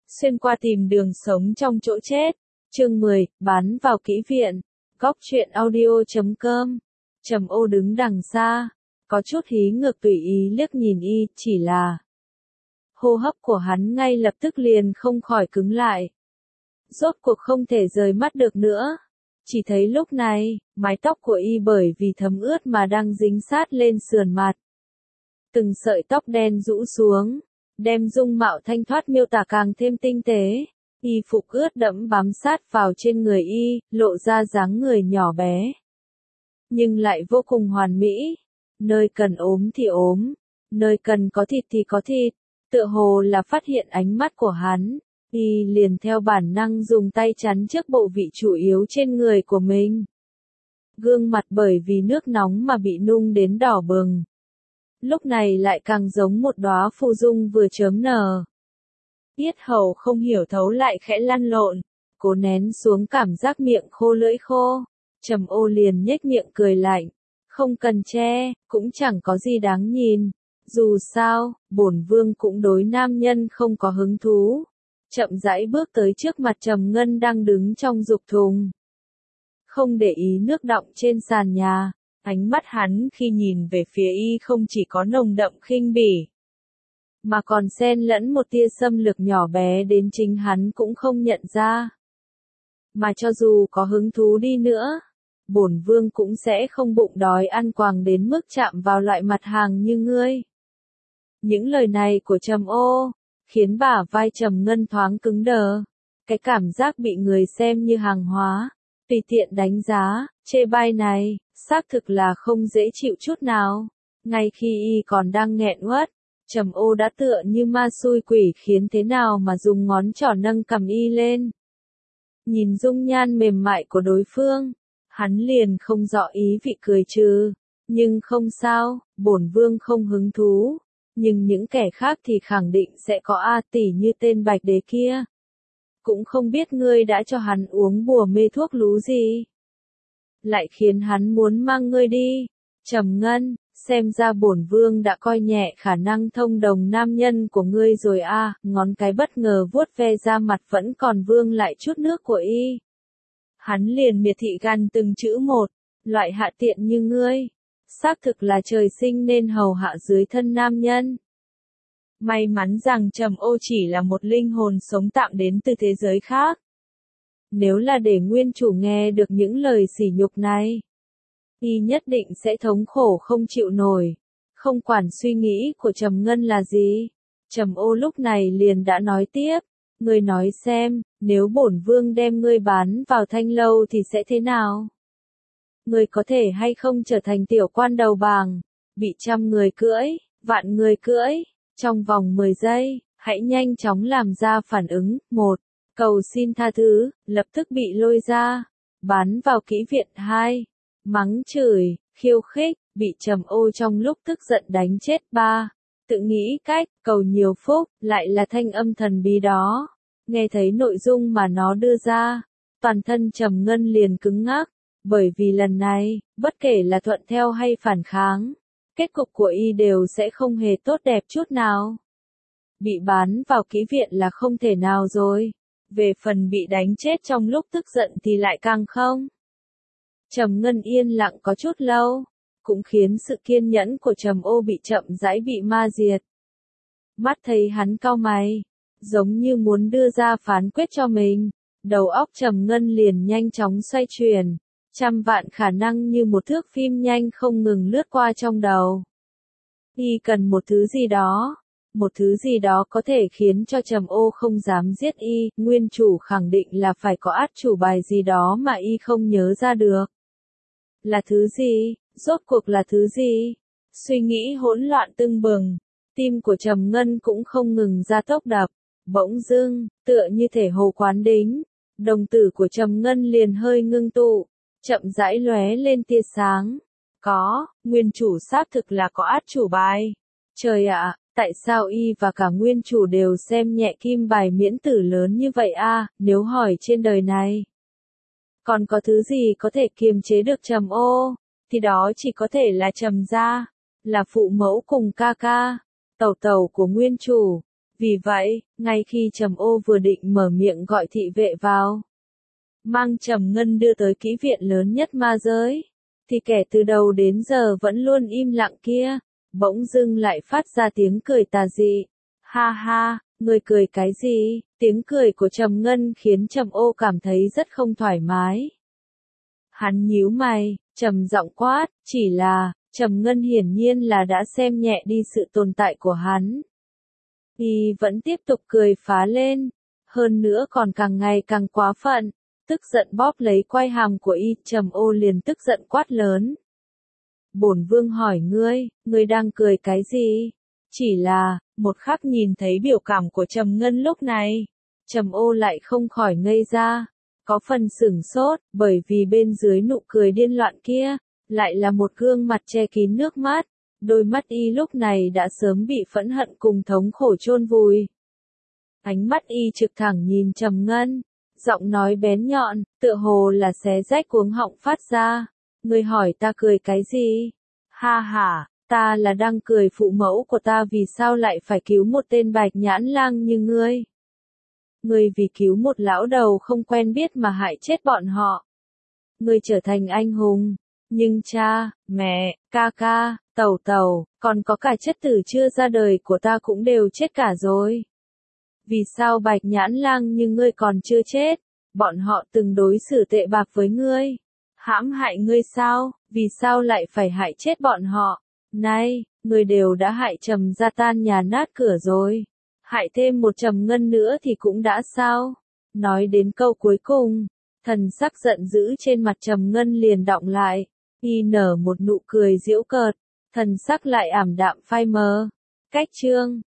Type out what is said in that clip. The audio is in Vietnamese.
xuyên qua tìm đường sống trong chỗ chết. Chương 10, bán vào kỹ viện. Góc truyện audio.com. Trầm Ô đứng đằng xa, có chút hí ngược tùy ý liếc nhìn y, chỉ là hô hấp của hắn ngay lập tức liền không khỏi cứng lại. Rốt cuộc không thể rời mắt được nữa. Chỉ thấy lúc này, mái tóc của y bởi vì thấm ướt mà đang dính sát lên sườn mặt. Từng sợi tóc đen rũ xuống, đem dung mạo thanh thoát miêu tả càng thêm tinh tế. Y phục ướt đẫm bám sát vào trên người y, lộ ra dáng người nhỏ bé. Nhưng lại vô cùng hoàn mỹ. Nơi cần ốm thì ốm, nơi cần có thịt thì có thịt. Tựa hồ là phát hiện ánh mắt của hắn, y liền theo bản năng dùng tay chắn trước bộ vị chủ yếu trên người của mình. Gương mặt bởi vì nước nóng mà bị nung đến đỏ bừng. Lúc này lại càng giống một đóa phù dung vừa chớm nở. Yết hầu không hiểu thấu lại khẽ lăn lộn, cố nén xuống cảm giác miệng khô lưỡi khô. Trầm Ô liền nhếch miệng cười lạnh, không cần che, cũng chẳng có gì đáng nhìn. Dù sao, bổn vương cũng đối nam nhân không có hứng thú. Chậm rãi bước tới trước mặt Trầm Ngân đang đứng trong dục thùng. Không để ý nước đọng trên sàn nhà, ánh mắt hắn khi nhìn về phía y không chỉ có nồng đậm khinh bỉ, mà còn xen lẫn một tia xâm lược nhỏ bé đến chính hắn cũng không nhận ra. Mà cho dù có hứng thú đi nữa, bổn vương cũng sẽ không bụng đói ăn quàng đến mức chạm vào loại mặt hàng như ngươi. Những lời này của Trầm Ô khiến bả vai Trầm Ngân thoáng cứng đờ. Cái cảm giác bị người xem như hàng hóa, tùy tiện đánh giá, chê bai này, xác thực là không dễ chịu chút nào. Ngay khi y còn đang nghẹn uất, Trầm Ô đã tựa như ma xui quỷ khiến thế nào mà dùng ngón trỏ nâng cầm y lên. Nhìn dung nhan mềm mại của đối phương, hắn liền không rõ ý vị cười trừ. Nhưng không sao, bổn vương không hứng thú. Nhưng những kẻ khác thì khẳng định sẽ có a tỷ như tên Bạch Đế kia. Cũng không biết ngươi đã cho hắn uống bùa mê thuốc lú gì, lại khiến hắn muốn mang ngươi đi. Trầm Ngân, xem ra bổn vương đã coi nhẹ khả năng thông đồng nam nhân của ngươi rồi a. Ngón cái bất ngờ vuốt ve ra mặt vẫn còn vương lại chút nước của y. Hắn liền miệt thị gằn từng chữ một, loại hạ tiện như ngươi, xác thực là trời sinh nên hầu hạ dưới thân nam nhân. May mắn rằng Trầm Ô chỉ là một linh hồn sống tạm đến từ thế giới khác. Nếu là để nguyên chủ nghe được những lời sỉ nhục này, y nhất định sẽ thống khổ không chịu nổi. Không quản suy nghĩ của Trầm Ngân là gì, Trầm Ô lúc này liền đã nói tiếp, ngươi nói xem, nếu bổn vương đem ngươi bán vào Thanh Lâu thì sẽ thế nào? Ngươi có thể hay không trở thành tiểu quan đầu bảng, bị trăm người cưỡi, vạn người cưỡi, trong vòng 10 giây, hãy nhanh chóng làm ra phản ứng. 1. Cầu xin tha thứ, lập tức bị lôi ra, bán vào kỹ viện. 2. Mắng chửi, khiêu khích, bị Trầm Ô trong lúc tức giận đánh chết. 3. Tự nghĩ cách, cầu nhiều phúc, lại là thanh âm thần bí đó. Nghe thấy nội dung mà nó đưa ra, toàn thân Trầm Ngân liền cứng ngắc. Bởi vì lần này, bất kể là thuận theo hay phản kháng, kết cục của y đều sẽ không hề tốt đẹp chút nào. Bị bán vào kỹ viện là không thể nào rồi. Về phần bị đánh chết trong lúc tức giận thì lại càng không. Trầm Ngân yên lặng có chút lâu, cũng khiến sự kiên nhẫn của Trầm Ô bị chậm rãi bị ma diệt. Mắt thấy hắn cau mày, giống như muốn đưa ra phán quyết cho mình, đầu óc Trầm Ngân liền nhanh chóng xoay chuyển. Trăm vạn khả năng như một thước phim nhanh không ngừng lướt qua trong đầu. Y cần một thứ gì đó có thể khiến cho Trầm Ô không dám giết y. Nguyên chủ khẳng định là phải có át chủ bài gì đó mà y không nhớ ra được. Là thứ gì? Rốt cuộc là thứ gì? Suy nghĩ hỗn loạn tưng bừng, tim của Trầm Ngân cũng không ngừng ra tốc đập. Bỗng dưng, tựa như thể hồ quán đính, đồng tử của Trầm Ngân liền hơi ngưng tụ, chậm rãi lóe lên tia sáng. Có, nguyên chủ xác thực là có át chủ bài. Trời ạ, tại sao y và cả nguyên chủ đều xem nhẹ kim bài miễn tử lớn như vậy a? Nếu hỏi trên đời này, còn có thứ gì có thể kiềm chế được Trầm Ô, thì đó chỉ có thể là Trầm gia, là phụ mẫu cùng ca ca, tẩu tẩu của nguyên chủ. Vì vậy, ngay khi Trầm Ô vừa định mở miệng gọi thị vệ vào, mang Trầm Ngân đưa tới kỹ viện lớn nhất ma giới, thì kẻ từ đầu đến giờ vẫn luôn im lặng kia, bỗng dưng lại phát ra tiếng cười tà dị. Ha ha, ngươi cười cái gì? Tiếng cười của Trầm Ngân khiến Trầm Ô cảm thấy rất không thoải mái. Hắn nhíu mày, trầm giọng quát, chỉ là, Trầm Ngân hiển nhiên là đã xem nhẹ đi sự tồn tại của hắn. Y vẫn tiếp tục cười phá lên, hơn nữa còn càng ngày càng quá phận, tức giận bóp lấy quai hàm của Y, Trầm Ô liền tức giận quát lớn. Bổn vương hỏi ngươi đang cười cái gì? Chỉ là, một khắc nhìn thấy biểu cảm của Trầm Ngân lúc này, Trầm Ô lại không khỏi ngây ra, có phần sửng sốt, bởi vì bên dưới nụ cười điên loạn kia, lại là một gương mặt che kín nước mắt, đôi mắt Y lúc này đã sớm bị phẫn hận cùng thống khổ chôn vùi. Ánh mắt Y trực thẳng nhìn Trầm Ngân, giọng nói bén nhọn, tựa hồ là xé rách cuống họng phát ra. Ngươi hỏi ta cười cái gì? Ha ha, ta là đang cười phụ mẫu của ta vì sao lại phải cứu một tên bạch nhãn lang như ngươi. Ngươi vì cứu một lão đầu không quen biết mà hại chết bọn họ. Ngươi trở thành anh hùng, nhưng cha, mẹ, ca ca, tẩu tẩu, còn có cả chất tử chưa ra đời của ta cũng đều chết cả rồi. Vì sao bạch nhãn lang như ngươi còn chưa chết? Bọn họ từng đối xử tệ bạc với ngươi. Hãm hại ngươi sao? Vì sao lại phải hại chết bọn họ? Này, ngươi đều đã hại Trầm gia tan nhà nát cửa rồi. Hại thêm một Trầm Ngân nữa thì cũng đã sao? Nói đến câu cuối cùng, thần sắc giận dữ trên mặt Trầm Ngân liền đọng lại. Y nở một nụ cười giễu cợt, thần sắc lại ảm đạm phai mờ. Cách chương